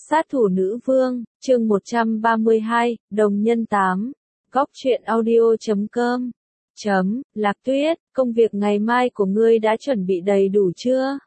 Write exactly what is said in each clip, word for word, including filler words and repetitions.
Sát thủ nữ vương, chương một trăm ba mươi hai, đồng nhân tám. Góc truyện audio chấm com. Chấm, Lạc Tuyết, công việc ngày mai của ngươi đã chuẩn bị đầy đủ chưa?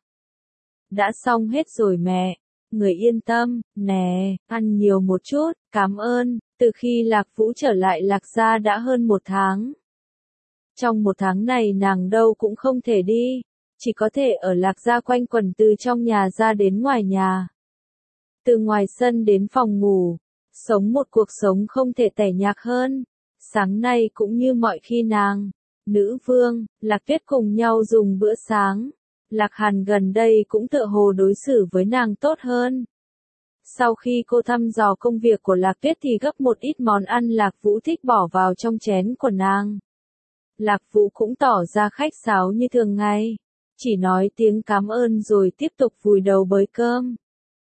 Đã xong hết rồi mẹ. Người yên tâm, nè, ăn nhiều một chút, cảm ơn. Từ khi Lạc Vũ trở lại Lạc gia đã hơn một tháng. Trong một tháng này nàng đâu cũng không thể đi, chỉ có thể ở Lạc gia quanh quẩn từ trong nhà ra đến ngoài nhà. Từ ngoài sân đến phòng ngủ, sống một cuộc sống không thể tẻ nhạt hơn. Sáng nay cũng như mọi khi nàng, nữ vương, Lạc Tuyết cùng nhau dùng bữa sáng. Lạc Hàn gần đây cũng tựa hồ đối xử với nàng tốt hơn. Sau khi cô thăm dò công việc của Lạc Tuyết thì gấp một ít món ăn Lạc Vũ thích bỏ vào trong chén của nàng. Lạc Vũ cũng tỏ ra khách sáo như thường ngày, chỉ nói tiếng cảm ơn rồi tiếp tục vùi đầu bới cơm.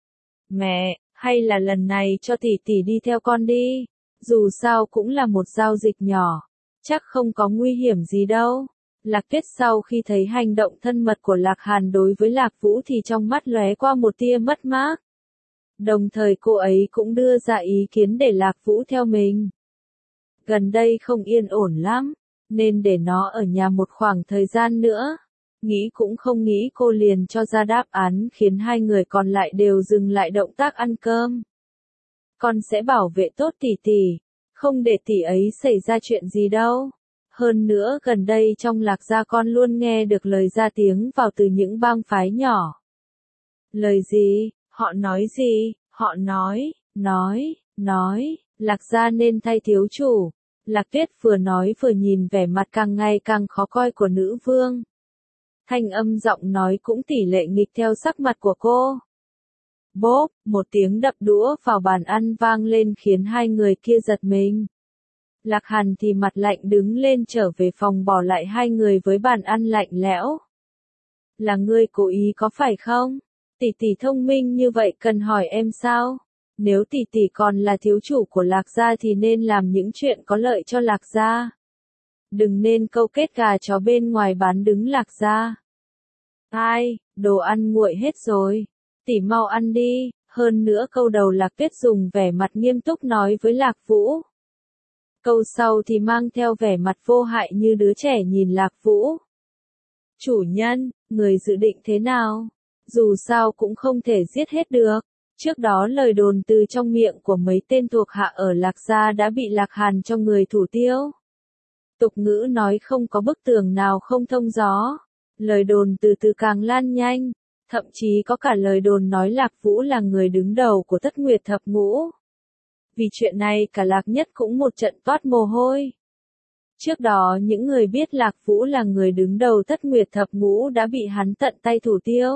Mẹ, hay là lần này cho tỷ tỷ đi theo con đi, dù sao cũng là một giao dịch nhỏ, chắc không có nguy hiểm gì đâu. Lạc Tuyết sau khi thấy hành động thân mật của Lạc Hàn đối với Lạc Vũ thì trong mắt lóe qua một tia mất mát. Đồng thời cô ấy cũng đưa ra ý kiến để Lạc Vũ theo mình. Gần đây không yên ổn lắm, nên để nó ở nhà một khoảng thời gian nữa. Nghĩ cũng không nghĩ cô liền cho ra đáp án khiến hai người còn lại đều dừng lại động tác ăn cơm. Con sẽ bảo vệ tốt tỷ tỷ, không để tỷ ấy xảy ra chuyện gì đâu. Hơn nữa gần đây trong Lạc gia con luôn nghe được lời ra tiếng vào từ những bang phái nhỏ. Lời gì? Họ nói gì? Họ nói, nói, nói, Lạc gia nên thay thiếu chủ. Lạc Tuyết vừa nói vừa nhìn vẻ mặt càng ngày càng khó coi của nữ vương. Thanh âm giọng nói cũng tỷ lệ nghịch theo sắc mặt của cô. Bốp, một tiếng đập đũa vào bàn ăn vang lên khiến hai người kia giật mình. Lạc Hàn thì mặt lạnh đứng lên trở về phòng bỏ lại hai người với bàn ăn lạnh lẽo. Là ngươi cố ý có phải không? Tỷ tỷ thông minh như vậy cần hỏi em sao? Nếu tỷ tỷ còn là thiếu chủ của Lạc gia thì nên làm những chuyện có lợi cho Lạc gia. Đừng nên câu kết gà chó bên ngoài bán đứng Lạc gia. Ai, đồ ăn nguội hết rồi. Tỷ mau ăn đi. Hơn nữa câu đầu Lạc Tuyết dùng vẻ mặt nghiêm túc nói với Lạc Vũ. Câu sau thì mang theo vẻ mặt vô hại như đứa trẻ nhìn Lạc Vũ. Chủ nhân, người dự định thế nào? Dù sao cũng không thể giết hết được. Trước đó lời đồn từ trong miệng của mấy tên thuộc hạ ở Lạc gia đã bị Lạc Hàn cho người thủ tiêu. Tục ngữ nói không có bức tường nào không thông gió. Lời đồn từ từ càng lan nhanh, thậm chí có cả lời đồn nói Lạc Vũ là người đứng đầu của Thất Nguyệt Thập Ngũ. Vì chuyện này cả Lạc Nhất cũng một trận toát mồ hôi. Trước đó những người biết Lạc Vũ là người đứng đầu Thất Nguyệt Thập Ngũ đã bị hắn tận tay thủ tiêu.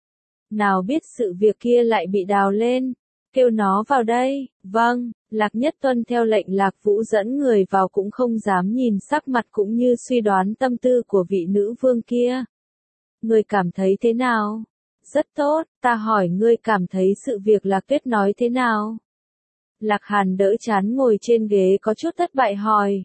Nào biết sự việc kia lại bị đào lên, kêu nó vào đây. Vâng, Lạc Nhất tuân theo lệnh Lạc Vũ dẫn người vào cũng không dám nhìn sắc mặt cũng như suy đoán tâm tư của vị nữ vương kia. Ngươi cảm thấy thế nào? Rất tốt, ta hỏi ngươi cảm thấy sự việc Lạc Tuyết nói thế nào? Lạc Hàn đỡ chán ngồi trên ghế có chút thất bại hỏi.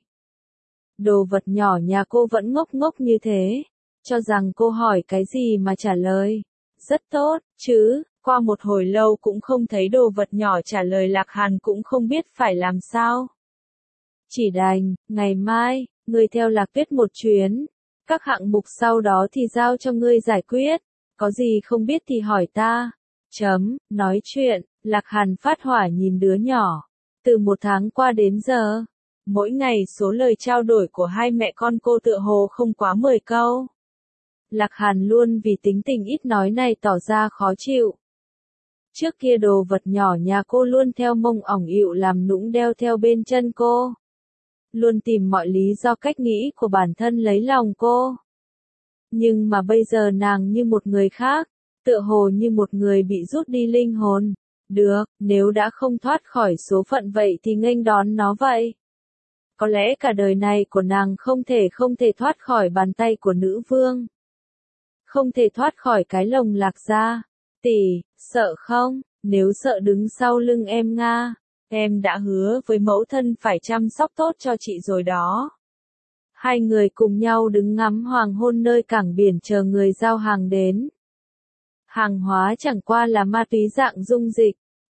Đồ vật nhỏ nhà cô vẫn ngốc ngốc như thế, cho rằng cô hỏi cái gì mà trả lời. Rất tốt, chứ, qua một hồi lâu cũng không thấy đồ vật nhỏ trả lời Lạc Hàn cũng không biết phải làm sao. Chỉ đành, ngày mai, ngươi theo Lạc Tuyết một chuyến, các hạng mục sau đó thì giao cho ngươi giải quyết, có gì không biết thì hỏi ta. Chấm, nói chuyện, Lạc Hàn phát hỏa nhìn đứa nhỏ. Từ một tháng qua đến giờ, mỗi ngày số lời trao đổi của hai mẹ con cô tựa hồ không quá mười câu. Lạc Hàn luôn vì tính tình ít nói này tỏ ra khó chịu. Trước kia đồ vật nhỏ nhà cô luôn theo mông ỏng ịu làm nũng đeo theo bên chân cô. Luôn tìm mọi lý do cách nghĩ của bản thân lấy lòng cô. Nhưng mà bây giờ nàng như một người khác, tựa hồ như một người bị rút đi linh hồn. Được, nếu đã không thoát khỏi số phận vậy thì nghênh đón nó vậy. Có lẽ cả đời này của nàng không thể không thể thoát khỏi bàn tay của nữ vương. Không thể thoát khỏi cái lồng Lạc gia. Tỷ, sợ không? Nếu sợ đứng sau lưng em Nga. Em đã hứa với mẫu thân phải chăm sóc tốt cho chị rồi đó. Hai người cùng nhau đứng ngắm hoàng hôn nơi cảng biển chờ người giao hàng đến. Hàng hóa chẳng qua là ma túy dạng dung dịch.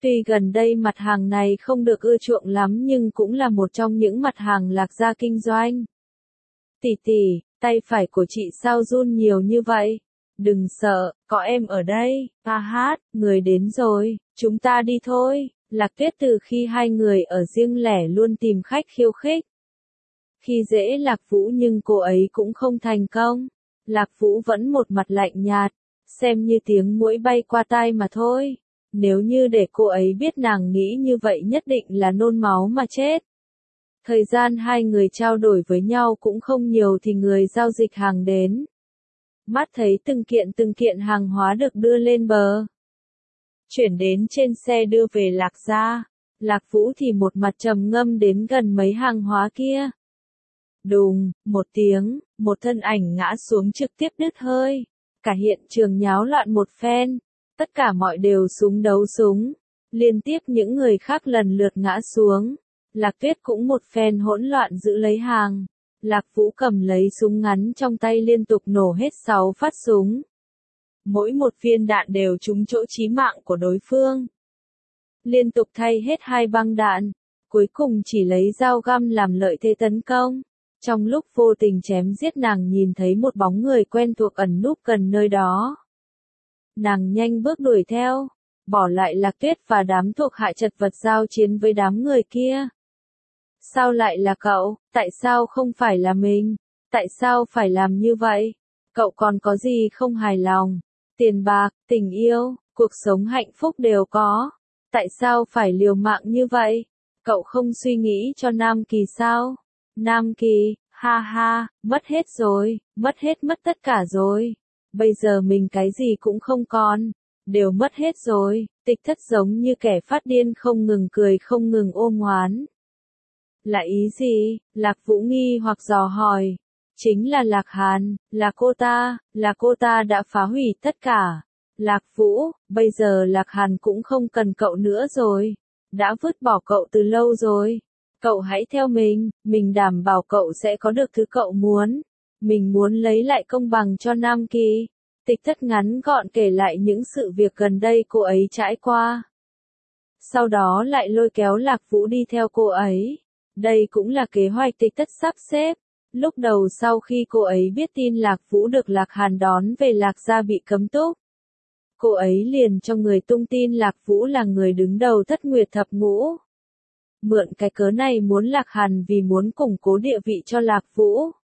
Tuy gần đây mặt hàng này không được ưa chuộng lắm nhưng cũng là một trong những mặt hàng Lạc Gia kinh doanh. Tỷ tỷ, tay phải của chị sao run nhiều như vậy? Đừng sợ, có em ở đây. A hát, người đến rồi, chúng ta đi thôi. Lạc Tuyết từ khi hai người ở riêng lẻ luôn tìm khách khiêu khích. Khi dễ Lạc Vũ nhưng cô ấy cũng không thành công. Lạc Vũ vẫn một mặt lạnh nhạt, xem như tiếng muỗi bay qua tai mà thôi. Nếu như để cô ấy biết nàng nghĩ như vậy nhất định là nôn máu mà chết. Thời gian hai người trao đổi với nhau cũng không nhiều thì người giao dịch hàng đến. Mắt thấy từng kiện từng kiện hàng hóa được đưa lên bờ. Chuyển đến trên xe đưa về Lạc Gia. Lạc Vũ thì một mặt trầm ngâm đến gần mấy hàng hóa kia. Đùng, một tiếng, một thân ảnh ngã xuống trực tiếp đứt hơi. Cả hiện trường nháo loạn một phen. Tất cả mọi đều súng đấu súng. Liên tiếp những người khác lần lượt ngã xuống. Lạc Tuyết cũng một phen hỗn loạn giữ lấy hàng. Lạc Vũ cầm lấy súng ngắn trong tay liên tục nổ hết sáu phát súng. Mỗi một viên đạn đều trúng chỗ chí mạng của đối phương. Liên tục thay hết hai băng đạn. Cuối cùng chỉ lấy dao găm làm lợi thế tấn công. Trong lúc vô tình chém giết nàng nhìn thấy một bóng người quen thuộc ẩn núp gần nơi đó. Nàng nhanh bước đuổi theo. Bỏ lại Lạc Tuyết và đám thuộc hạ chật vật giao chiến với đám người kia. Sao lại là cậu? Tại sao không phải là mình? Tại sao phải làm như vậy? Cậu còn có gì không hài lòng? Tiền bạc, tình yêu, cuộc sống hạnh phúc đều có. Tại sao phải liều mạng như vậy? Cậu không suy nghĩ cho Nam Kỳ sao? Nam Kỳ, ha ha, mất hết rồi, mất hết mất tất cả rồi. Bây giờ mình cái gì cũng không còn. Đều mất hết rồi. Tịch Thất giống như kẻ phát điên không ngừng cười không ngừng ôm oán. Là ý gì? Lạc Vũ nghi hoặc dò hỏi. Chính là Lạc Hàn, là cô ta, là cô ta đã phá hủy tất cả. Lạc Vũ, bây giờ Lạc Hàn cũng không cần cậu nữa rồi. Đã vứt bỏ cậu từ lâu rồi. Cậu hãy theo mình, mình đảm bảo cậu sẽ có được thứ cậu muốn. Mình muốn lấy lại công bằng cho Nam Kỳ. Tịch Thất ngắn gọn kể lại những sự việc gần đây cô ấy trải qua. Sau đó lại lôi kéo Lạc Vũ đi theo cô ấy. Đây cũng là kế hoạch Tịch Thất sắp xếp. Lúc đầu sau khi cô ấy biết tin Lạc Vũ được Lạc Hàn đón về Lạc Gia bị cấm túc. Cô ấy liền cho người tung tin Lạc Vũ là người đứng đầu Thất Nguyệt Thập Ngũ. Mượn cái cớ này muốn Lạc Hàn vì muốn củng cố địa vị cho Lạc Vũ.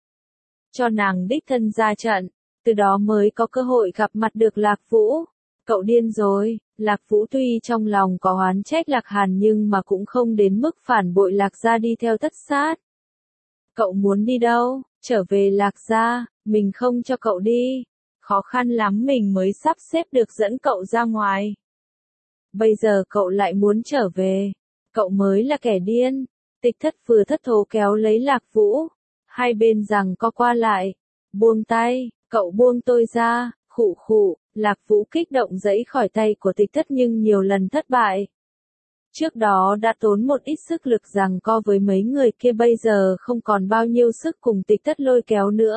Cho nàng đích thân ra trận. Từ đó mới có cơ hội gặp mặt được Lạc Vũ. Cậu điên rồi. Lạc Vũ tuy trong lòng có oán trách Lạc Hàn nhưng mà cũng không đến mức phản bội Lạc Gia đi theo tất sát. Cậu muốn đi đâu? Trở về Lạc Gia, mình không cho cậu đi. Khó khăn lắm mình mới sắp xếp được dẫn cậu ra ngoài. Bây giờ cậu lại muốn trở về. Cậu mới là kẻ điên. Tịch Thất vừa thất thố kéo lấy Lạc Vũ. Hai bên giằng co qua lại. Buông tay, cậu buông tôi ra. Khụ khụ, Lạc Vũ kích động giãy khỏi tay của Tịch Thất nhưng nhiều lần thất bại. Trước đó đã tốn một ít sức lực giằng co với mấy người kia bây giờ không còn bao nhiêu sức cùng Tịch Thất lôi kéo nữa.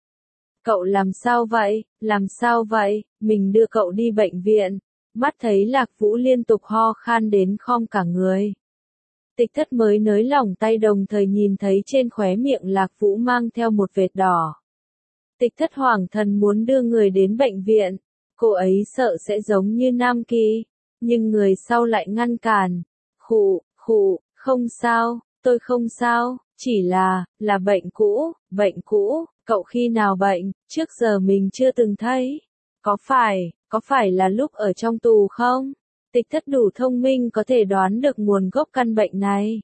Cậu làm sao vậy, làm sao vậy, mình đưa cậu đi bệnh viện. Mắt thấy Lạc Vũ liên tục ho khan đến khom cả người. Tịch Thất mới nới lỏng tay đồng thời nhìn thấy trên khóe miệng Lạc Vũ mang theo một vệt đỏ. Tịch Thất hoảng thần muốn đưa người đến bệnh viện. Cô ấy sợ sẽ giống như Nam Kỳ. Nhưng người sau lại ngăn cản. Khụ, khụ, không sao, tôi không sao, chỉ là, là bệnh cũ, bệnh cũ, cậu khi nào bệnh, trước giờ mình chưa từng thấy. Có phải, có phải là lúc ở trong tù không? Tịch Thất đủ thông minh có thể đoán được nguồn gốc căn bệnh này.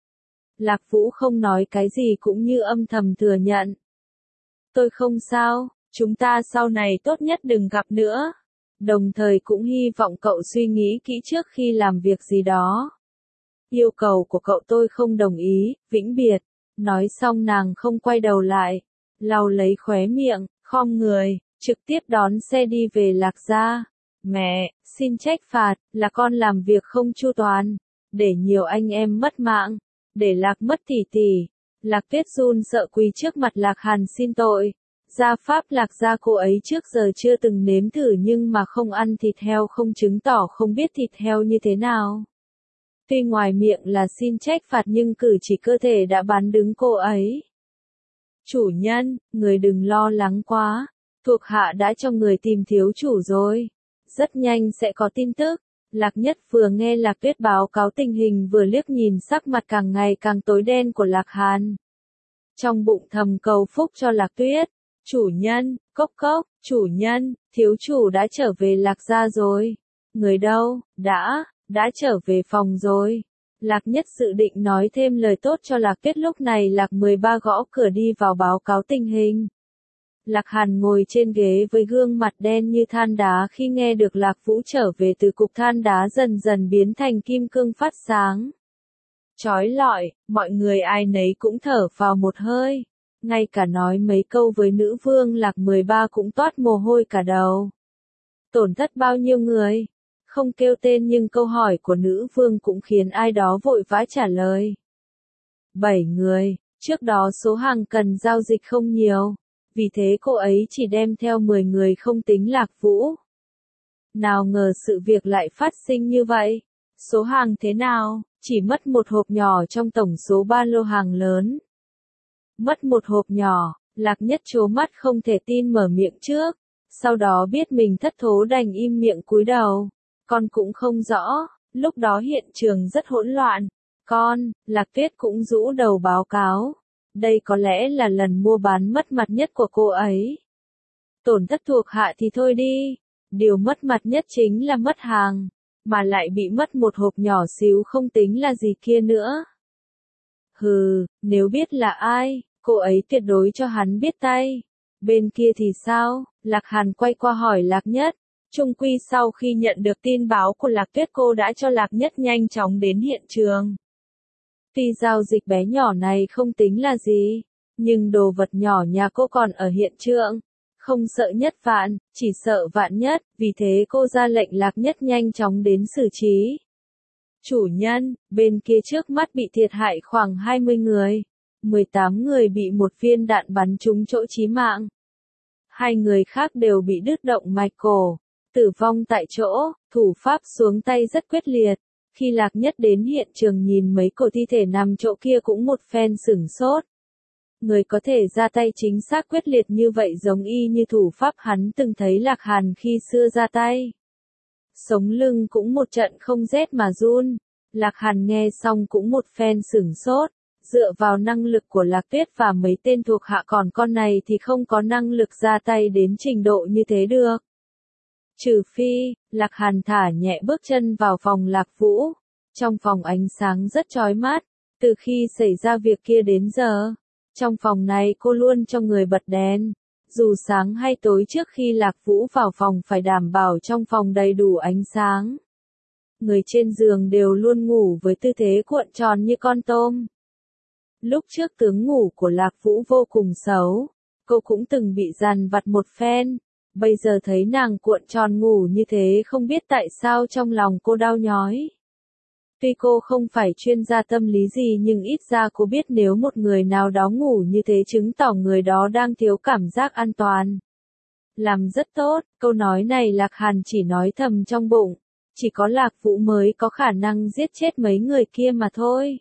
Lạc Vũ không nói cái gì cũng như âm thầm thừa nhận. Tôi không sao, chúng ta sau này tốt nhất đừng gặp nữa. Đồng thời cũng hy vọng cậu suy nghĩ kỹ trước khi làm việc gì đó. Yêu cầu của cậu tôi không đồng ý, vĩnh biệt. Nói xong nàng không quay đầu lại. Lau lấy khóe miệng, khom người, trực tiếp đón xe đi về Lạc Gia. Mẹ, xin trách phạt, là con làm việc không chu toàn. Để nhiều anh em mất mạng. Để Lạc mất tỷ tỷ. Lạc Tuyết run sợ quỳ trước mặt Lạc Hàn xin tội. Gia pháp Lạc gia cô ấy trước giờ chưa từng nếm thử nhưng mà không ăn thịt heo không chứng tỏ không biết thịt heo như thế nào. Tuy ngoài miệng là xin trách phạt nhưng cử chỉ cơ thể đã bán đứng cô ấy. Chủ nhân, người đừng lo lắng quá, thuộc hạ đã cho người tìm thiếu chủ rồi. Rất nhanh sẽ có tin tức. Lạc Nhất vừa nghe Lạc Tuyết báo cáo tình hình vừa liếc nhìn sắc mặt càng ngày càng tối đen của Lạc Hàn. Trong bụng thầm cầu phúc cho Lạc Tuyết. Chủ nhân, cốc cốc, chủ nhân, thiếu chủ đã trở về Lạc gia rồi. Người đâu, đã, đã trở về phòng rồi. Lạc Nhất dự định nói thêm lời tốt cho Lạc Tuyết lúc này Lạc mười ba gõ cửa đi vào báo cáo tình hình. Lạc Hàn ngồi trên ghế với gương mặt đen như than đá khi nghe được Lạc Vũ trở về từ cục than đá dần dần biến thành kim cương phát sáng. Chói lọi, mọi người ai nấy cũng thở vào một hơi. Ngay cả nói mấy câu với nữ vương Lạc mười ba cũng toát mồ hôi cả đầu. Tổn thất bao nhiêu người? Không kêu tên nhưng câu hỏi của nữ vương cũng khiến ai đó vội vã trả lời. Bảy người, trước đó số hàng cần giao dịch không nhiều, vì thế cô ấy chỉ đem theo mười người không tính Lạc Vũ. Nào ngờ sự việc lại phát sinh như vậy. Số hàng thế nào? Chỉ mất một hộp nhỏ trong tổng số ba lô hàng lớn. Mất một hộp nhỏ, Lạc Nhất trố mắt không thể tin mở miệng trước, sau đó biết mình thất thố đành im miệng cúi đầu. Con cũng không rõ, lúc đó hiện trường rất hỗn loạn. Con, Lạc Tuyết cũng rũ đầu báo cáo. Đây có lẽ là lần mua bán mất mặt nhất của cô ấy. Tổn thất thuộc hạ thì thôi đi, điều mất mặt nhất chính là mất hàng, mà lại bị mất một hộp nhỏ xíu không tính là gì kia nữa. Hừ, nếu biết là ai, cô ấy tuyệt đối cho hắn biết tay. Bên kia thì sao? Lạc Hàn quay qua hỏi Lạc Nhất. Trung quy sau khi nhận được tin báo của Lạc Tuyết cô đã cho Lạc Nhất nhanh chóng đến hiện trường. Tuy giao dịch bé nhỏ này không tính là gì, nhưng đồ vật nhỏ nhà cô còn ở hiện trường. Không sợ nhất vạn, chỉ sợ vạn nhất, vì thế cô ra lệnh Lạc Nhất nhanh chóng đến xử trí. Chủ nhân, bên kia trước mắt bị thiệt hại khoảng hai mươi người. mười tám người bị một viên đạn bắn trúng chỗ chí mạng. Hai người khác đều bị đứt động mạch cổ. Tử vong tại chỗ, thủ pháp xuống tay rất quyết liệt. Khi Lạc Nhất đến hiện trường nhìn mấy cổ thi thể nằm chỗ kia cũng một phen sửng sốt. Người có thể ra tay chính xác quyết liệt như vậy giống y như thủ pháp hắn từng thấy Lạc Hàn khi xưa ra tay. Sống lưng cũng một trận không rét mà run. Lạc Hàn nghe xong cũng một phen sửng sốt. Dựa vào năng lực của Lạc Tuyết và mấy tên thuộc hạ còn con này thì không có năng lực ra tay đến trình độ như thế được. Trừ phi, Lạc Hàn thả nhẹ bước chân vào phòng Lạc Vũ. Trong phòng ánh sáng rất chói mắt, từ khi xảy ra việc kia đến giờ. Trong phòng này cô luôn cho người bật đèn. Dù sáng hay tối trước khi Lạc Vũ vào phòng phải đảm bảo trong phòng đầy đủ ánh sáng. Người trên giường đều luôn ngủ với tư thế cuộn tròn như con tôm. Lúc trước tướng ngủ của Lạc Vũ vô cùng xấu. Cô cũng từng bị dằn vặt một phen. Bây giờ thấy nàng cuộn tròn ngủ như thế không biết tại sao trong lòng cô đau nhói. Tuy cô không phải chuyên gia tâm lý gì nhưng ít ra cô biết nếu một người nào đó ngủ như thế chứng tỏ người đó đang thiếu cảm giác an toàn. Làm rất tốt, câu nói này Lạc Hàn chỉ nói thầm trong bụng. Chỉ có Lạc Vũ mới có khả năng giết chết mấy người kia mà thôi.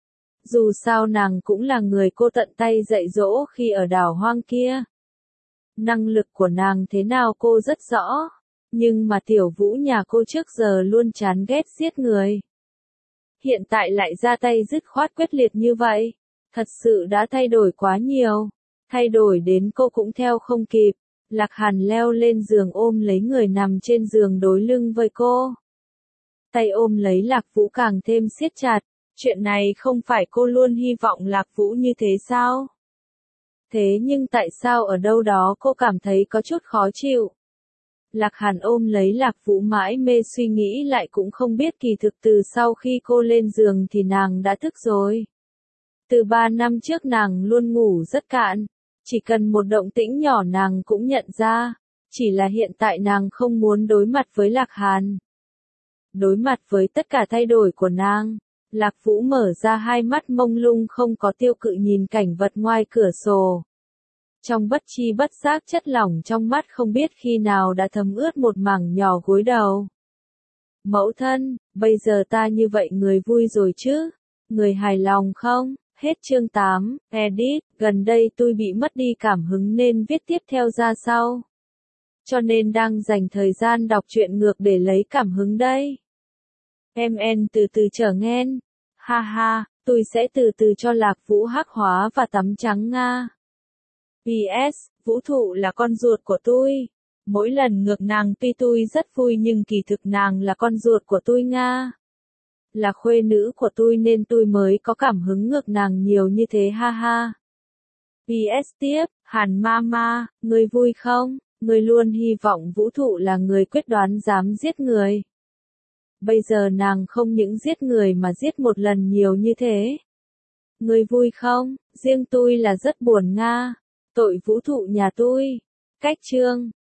Dù sao nàng cũng là người cô tận tay dạy dỗ khi ở đảo hoang kia. Năng lực của nàng thế nào cô rất rõ. Nhưng mà tiểu Vũ nhà cô trước giờ luôn chán ghét giết người. Hiện tại lại ra tay dứt khoát quyết liệt như vậy. Thật sự đã thay đổi quá nhiều. Thay đổi đến cô cũng theo không kịp. Lạc Hàn leo lên giường ôm lấy người nằm trên giường đối lưng với cô. Tay ôm lấy Lạc Vũ càng thêm siết chặt. Chuyện này không phải cô luôn hy vọng Lạc Vũ như thế sao? Thế nhưng tại sao ở đâu đó cô cảm thấy có chút khó chịu? Lạc Hàn ôm lấy Lạc Vũ mãi mê suy nghĩ lại cũng không biết kỳ thực từ sau khi cô lên giường thì nàng đã thức rồi. Từ ba năm trước nàng luôn ngủ rất cạn. Chỉ cần một động tĩnh nhỏ nàng cũng nhận ra. Chỉ là hiện tại nàng không muốn đối mặt với Lạc Hàn. Đối mặt với tất cả thay đổi của nàng. Lạc Vũ mở ra hai mắt mông lung không có tiêu cự nhìn cảnh vật ngoài cửa sổ. Trong bất chi bất giác chất lỏng trong mắt không biết khi nào đã thấm ướt một mảng nhỏ gối đầu. Mẫu thân, bây giờ ta như vậy người vui rồi chứ? Người hài lòng không? Hết chương tám, edit, gần đây tôi bị mất đi cảm hứng nên viết tiếp theo ra sau. Cho nên đang dành thời gian đọc truyện ngược để lấy cảm hứng đây. Em en từ từ trở nghen. Ha ha, tôi sẽ từ từ cho Lạc Vũ hắc hóa và tắm trắng Nga. pê ét, Vũ Thụ là con ruột của tôi. Mỗi lần ngược nàng tuy tôi rất vui nhưng kỳ thực nàng là con ruột của tôi Nga. Là khuê nữ của tôi nên tôi mới có cảm hứng ngược nàng nhiều như thế ha ha. pê ét tiếp, Hàn Mama, ngươi vui không? Ngươi luôn hy vọng Vũ Thụ là người quyết đoán dám giết người. Bây giờ nàng không những giết người mà giết một lần nhiều như thế. Ngươi vui không? Riêng tôi là rất buồn Nga. Tội Vũ Thụ nhà tôi. Cách chương